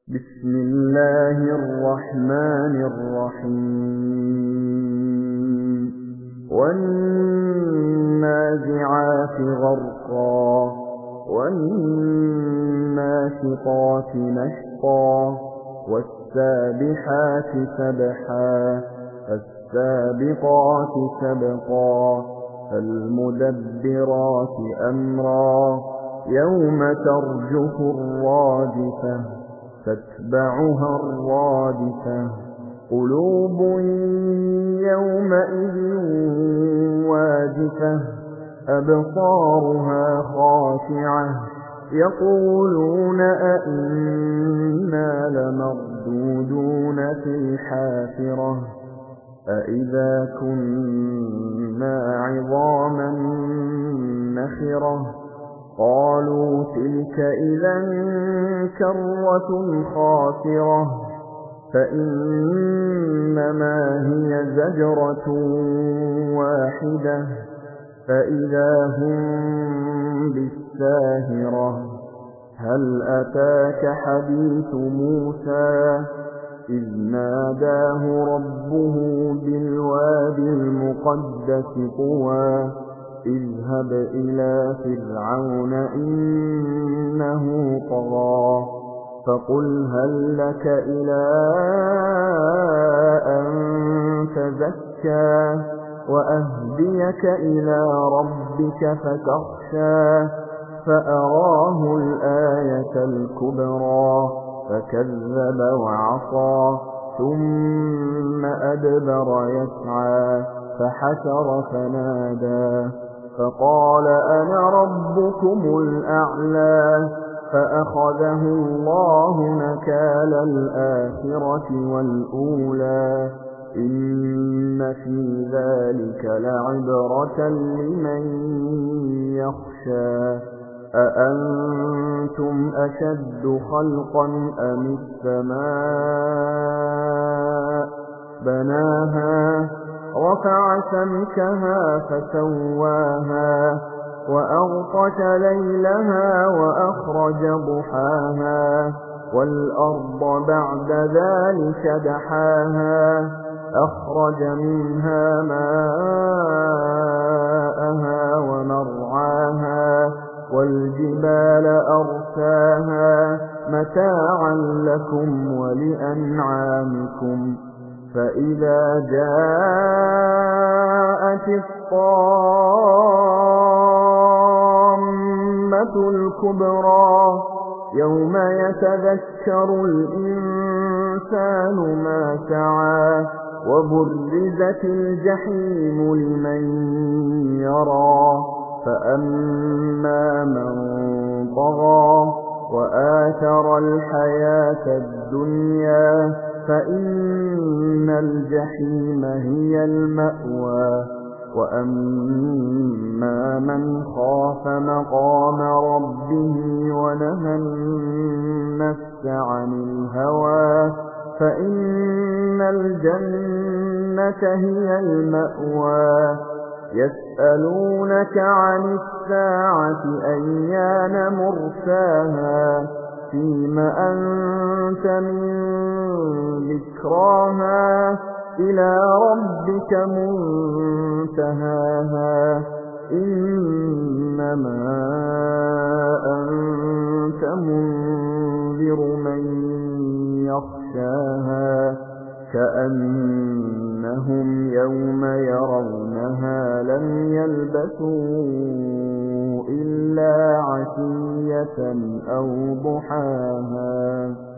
بسم الله الرحمن الرحيم والنازعات غرقا والناشطات نشطا والسابحات سبحا فالسابقات سبقا فالمدبرات أمرا يوم ترجف الراجفة تتبعها الرادفة قلوب يومئذ واجفة أبصارها خاشعة يقولون أئنا لمردودون في الحافرة أئذا كنا عظاما نخرة قالوا تلك إذا كرة خاسرة فإنما هي زجرة واحدة فإذا هم بالساهرة هل أتاك حديث موسى إذ ناداه ربه بالوادي المقدس طوى اذهب إلى فرعون إنه طغى فقل هل لك إلى أن تزكى وأهديك إلى ربك فتخشى فأراه الآية الكبرى فكذب وعصى ثم أدبر يسعى فحشر فنادى فقال أنا ربكم الأعلى فأخذه الله نكال الآخرة والأولى إن في ذلك لعبرة لمن يخشى أأنتم أشد خلقا أم السماء بناها رفع سمكها فسواها وأغطش ليلها وأخرج ضحاها والأرض بعد ذلك دحاها أخرج منها ماءها ومرعاها والجبال أرساها متاعا لكم ولأنعامكم فإذا جاءت الطامة الكبرى يوم يتذكر الإنسان ما سعى وبرزت الجحيم لمن يرى فأما من طغى وآثر الحياة الدنيا فإن الجحيم هي المأوى وأما من خاف مقام ربه ونهى النفس عن الهوى فإن الجنة هي المأوى يسألونك عن الساعة أيان مرساها فيم أنت من ذكراها إلى ربك منتهاها إنما أنت منذر من يخشاها كأنهم يوم يرونها لم يلبثوا إلا عشية أو ضحاها